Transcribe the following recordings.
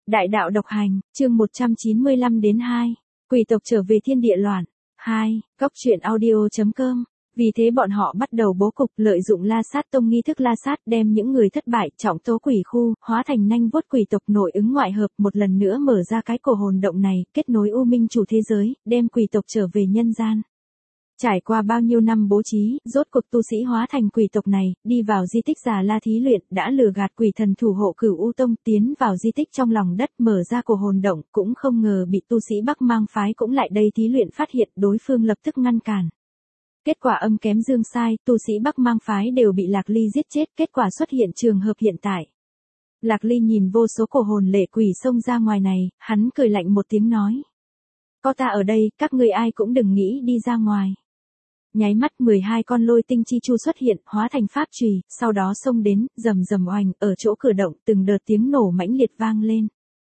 Đại đạo độc hành, chương 195 đến 2. Quỷ tộc trở về thiên địa loạn. 2. Góc truyện audio.com. Vì thế bọn họ bắt đầu bố cục lợi dụng La Sát Tông nghi thức La Sát đem những người thất bại trọng tố quỷ khu, hóa thành nanh vuốt quỷ tộc nội ứng ngoại hợp một lần nữa mở ra cái cổ hồn động này, kết nối u minh chủ thế giới, đem quỷ tộc trở về nhân gian. Trải qua bao nhiêu năm bố trí, rốt cuộc tu sĩ hóa thành quỷ tộc này, đi vào di tích Già La thí luyện, đã lừa gạt quỷ thần thủ hộ Cửu U Tông tiến vào di tích trong lòng đất mở ra cổ hồn động, cũng không ngờ bị tu sĩ Bắc Mang phái cũng lại đây thí luyện phát hiện, đối phương lập tức ngăn cản. Kết quả âm kém dương sai, tu sĩ Bắc Mang phái đều bị Lạc Ly giết chết, kết quả xuất hiện trường hợp hiện tại. Lạc Ly nhìn vô số cổ hồn lệ quỷ xông ra ngoài này, hắn cười lạnh một tiếng nói: "Có ta ở đây, các ngươi ai cũng đừng nghĩ đi ra ngoài." Nháy mắt 12 con lôi tinh chi chu xuất hiện, hóa thành pháp chùy, sau đó xông đến, rầm rầm oanh, ở chỗ cửa động, từng đợt tiếng nổ mãnh liệt vang lên.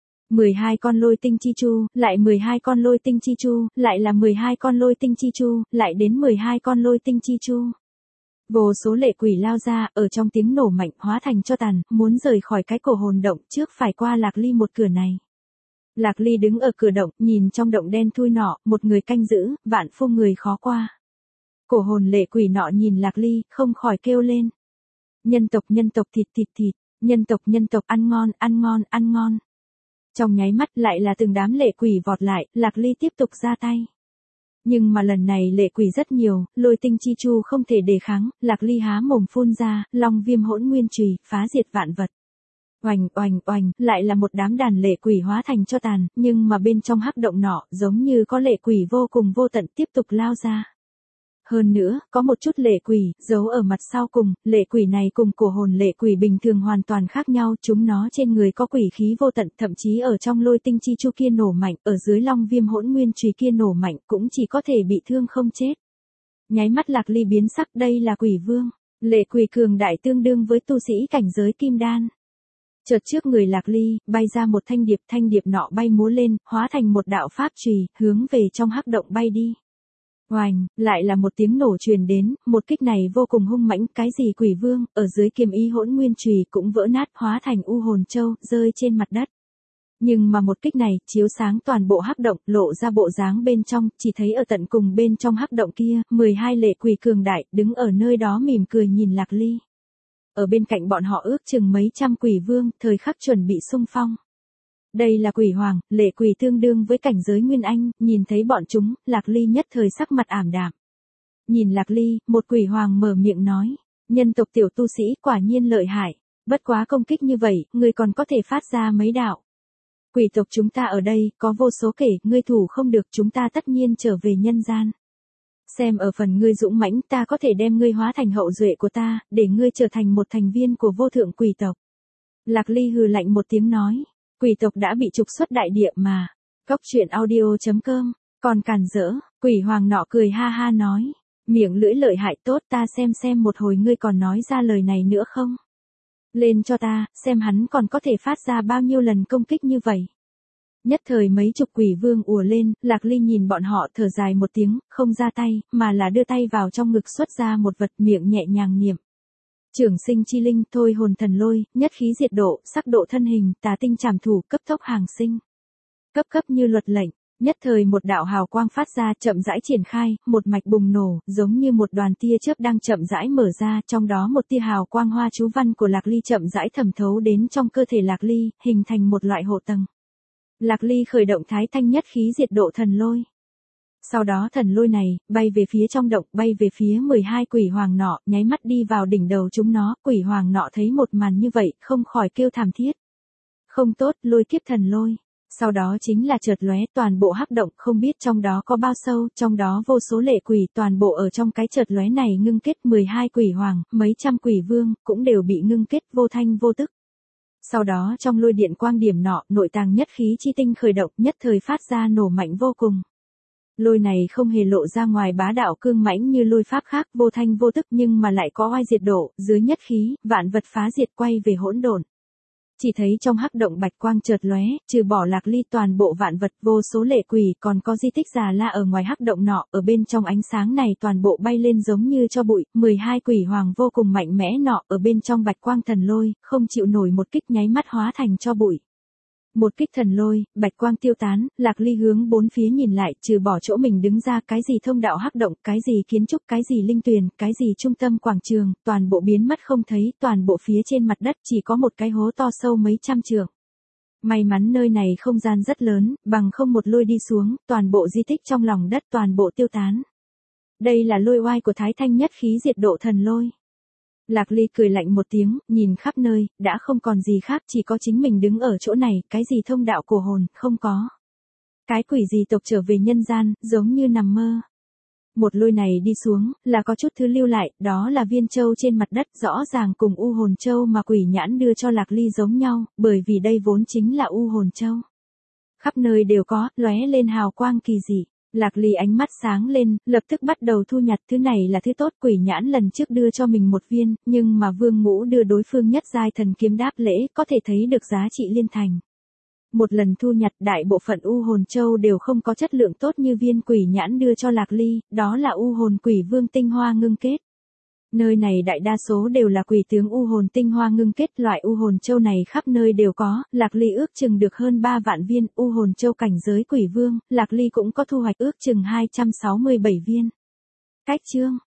12 con lôi tinh chi chu, lại 12 con lôi tinh chi chu, lại là 12 con lôi tinh chi chu, lại đến 12 con lôi tinh chi chu. Vô số lệ quỷ lao ra, ở trong tiếng nổ mạnh hóa thành tro tàn, muốn rời khỏi cái cổ hồn động trước phải qua Lạc Ly một cửa này. Lạc Ly đứng ở cửa động, nhìn trong động đen thui nọ, một người canh giữ, vạn phu người khó qua. Cổ hồn lệ quỷ nọ nhìn Lạc Ly, không khỏi kêu lên: nhân tộc thịt thịt thịt, nhân tộc ăn ngon ăn ngon ăn ngon. Trong nháy mắt lại là từng đám lệ quỷ vọt lại, Lạc Ly tiếp tục ra tay. Nhưng mà lần này lệ quỷ rất nhiều, lôi tinh chi chu không thể đề kháng, Lạc Ly há mồm phun ra, long viêm hỗn nguyên chùy, phá diệt vạn vật. Oành oành oành, lại là một đám đàn lệ quỷ hóa thành tro tàn, nhưng mà bên trong hắc động nọ, giống như có lệ quỷ vô cùng vô tận tiếp tục lao ra. Hơn nữa, có một chút lệ quỷ, giấu ở mặt sau cùng, lệ quỷ này cùng cổ hồn lệ quỷ bình thường hoàn toàn khác nhau, chúng nó trên người có quỷ khí vô tận, thậm chí ở trong lôi tinh chi chu kia nổ mạnh, ở dưới long viêm hỗn nguyên chùy kia nổ mạnh, cũng chỉ có thể bị thương không chết. Nháy mắt Lạc Ly biến sắc, đây là quỷ vương, lệ quỷ cường đại tương đương với tu sĩ cảnh giới kim đan. Chợt trước người Lạc Ly, bay ra một thanh điệp nọ bay múa lên, hóa thành một đạo pháp chùy, hướng về trong hắc động bay đi. Oành, lại là một tiếng nổ truyền đến, một kích này vô cùng hung mãnh, cái gì quỷ vương, ở dưới kiếm ý hỗn nguyên chùy cũng vỡ nát hóa thành u hồn châu, rơi trên mặt đất. Nhưng mà một kích này, chiếu sáng toàn bộ hắc động, lộ ra bộ dáng bên trong, chỉ thấy ở tận cùng bên trong hắc động kia, 12 lệ quỷ cường đại, đứng ở nơi đó mỉm cười nhìn Lạc Ly. Ở bên cạnh bọn họ ước chừng mấy trăm quỷ vương, thời khắc chuẩn bị xung phong. Đây là quỷ hoàng, lệ quỷ tương đương với cảnh giới Nguyên Anh, nhìn thấy bọn chúng, Lạc Ly nhất thời sắc mặt ảm đạm. Nhìn Lạc Ly, một quỷ hoàng mở miệng nói: nhân tộc tiểu tu sĩ quả nhiên lợi hại, bất quá công kích như vậy, ngươi còn có thể phát ra mấy đạo. Quỷ tộc chúng ta ở đây, có vô số kể, ngươi thủ không được, chúng ta tất nhiên trở về nhân gian. Xem ở phần ngươi dũng mãnh, ta có thể đem ngươi hóa thành hậu duệ của ta, để ngươi trở thành một thành viên của vô thượng quỷ tộc. Lạc Ly hừ lạnh một tiếng nói: quỷ tộc đã bị trục xuất đại địa mà. Góc truyện audio.com, còn càn rỡ, quỷ hoàng nọ cười ha ha nói: miệng lưỡi lợi hại tốt, ta xem một hồi ngươi còn nói ra lời này nữa không. Lên cho ta, xem hắn còn có thể phát ra bao nhiêu lần công kích như vậy. Nhất thời mấy chục quỷ vương ùa lên, Lạc Ly nhìn bọn họ thở dài một tiếng, không ra tay, mà là đưa tay vào trong ngực xuất ra một vật, miệng nhẹ nhàng niệm: trường sinh chi linh, thôi hồn thần lôi, nhất khí diệt độ, sắc độ thân hình, tà tinh trảm thủ, cấp tốc hàng sinh. Cấp như luật lệnh, nhất thời một đạo hào quang phát ra, chậm rãi triển khai, một mạch bùng nổ, giống như một đoàn tia chớp đang chậm rãi mở ra, trong đó một tia hào quang hoa chú văn của Lạc Ly chậm rãi thẩm thấu đến trong cơ thể Lạc Ly, hình thành một loại hộ tầng. Lạc Ly khởi động thái thanh nhất khí diệt độ thần lôi. Sau đó thần lôi này, bay về phía trong động, bay về phía 12 quỷ hoàng nọ, nháy mắt đi vào đỉnh đầu chúng nó, quỷ hoàng nọ thấy một màn như vậy, không khỏi kêu thảm thiết. Không tốt, lôi kiếp thần lôi. Sau đó chính là chợt lóe, toàn bộ hắc động, không biết trong đó có bao sâu, trong đó vô số lệ quỷ, toàn bộ ở trong cái chợt lóe này ngưng kết 12 quỷ hoàng, mấy trăm quỷ vương, cũng đều bị ngưng kết vô thanh vô tức. Sau đó trong lôi điện quang điểm nọ, nội tàng nhất khí chi tinh khởi động, nhất thời phát ra nổ mạnh vô cùng. Lôi này không hề lộ ra ngoài bá đạo cương mãnh như lôi pháp khác, vô thanh vô tức nhưng mà lại có oai diệt độ, dưới nhất khí, vạn vật phá diệt quay về hỗn độn. Chỉ thấy trong hắc động bạch quang chợt lóe, trừ bỏ Lạc Ly toàn bộ vạn vật vô số lệ quỷ, còn có di tích Già La ở ngoài hắc động nọ, ở bên trong ánh sáng này toàn bộ bay lên giống như cho bụi, 12 quỷ hoàng vô cùng mạnh mẽ nọ, ở bên trong bạch quang thần lôi, không chịu nổi một kích nháy mắt hóa thành cho bụi. Một kích thần lôi, bạch quang tiêu tán, Lạc Ly hướng bốn phía nhìn lại, trừ bỏ chỗ mình đứng ra, cái gì thông đạo hắc động, cái gì kiến trúc, cái gì linh tuyền, cái gì trung tâm quảng trường, toàn bộ biến mất không thấy, toàn bộ phía trên mặt đất chỉ có một cái hố to sâu mấy trăm trượng. May mắn nơi này không gian rất lớn, bằng không một lôi đi xuống, toàn bộ di tích trong lòng đất toàn bộ tiêu tán. Đây là lôi oai của Thái Thanh nhất khí diệt độ thần lôi. Lạc Ly cười lạnh một tiếng, nhìn khắp nơi, đã không còn gì khác, chỉ có chính mình đứng ở chỗ này, cái gì thông đạo cổ hồn, không có. Cái quỷ gì tộc trở về nhân gian, giống như nằm mơ. Một lôi này đi xuống, là có chút thứ lưu lại, đó là viên châu trên mặt đất, rõ ràng cùng u hồn châu mà quỷ nhãn đưa cho Lạc Ly giống nhau, bởi vì đây vốn chính là u hồn châu. Khắp nơi đều có, lóe lên hào quang kỳ dị. Lạc Ly ánh mắt sáng lên, lập tức bắt đầu thu nhặt, thứ này là thứ tốt, quỷ nhãn lần trước đưa cho mình một viên, nhưng mà Vương Ngũ đưa đối phương nhất giai thần kiếm đáp lễ, có thể thấy được giá trị liên thành. Một lần thu nhặt, đại bộ phận u hồn châu đều không có chất lượng tốt như viên quỷ nhãn đưa cho Lạc Ly, đó là u hồn quỷ vương tinh hoa ngưng kết. Nơi này đại đa số đều là quỷ tướng u hồn tinh hoa ngưng kết, loại u hồn châu này khắp nơi đều có, Lạc Ly ước chừng được hơn 3 vạn viên, u hồn châu cảnh giới quỷ vương, Lạc Ly cũng có thu hoạch ước chừng 267 viên. Cách chương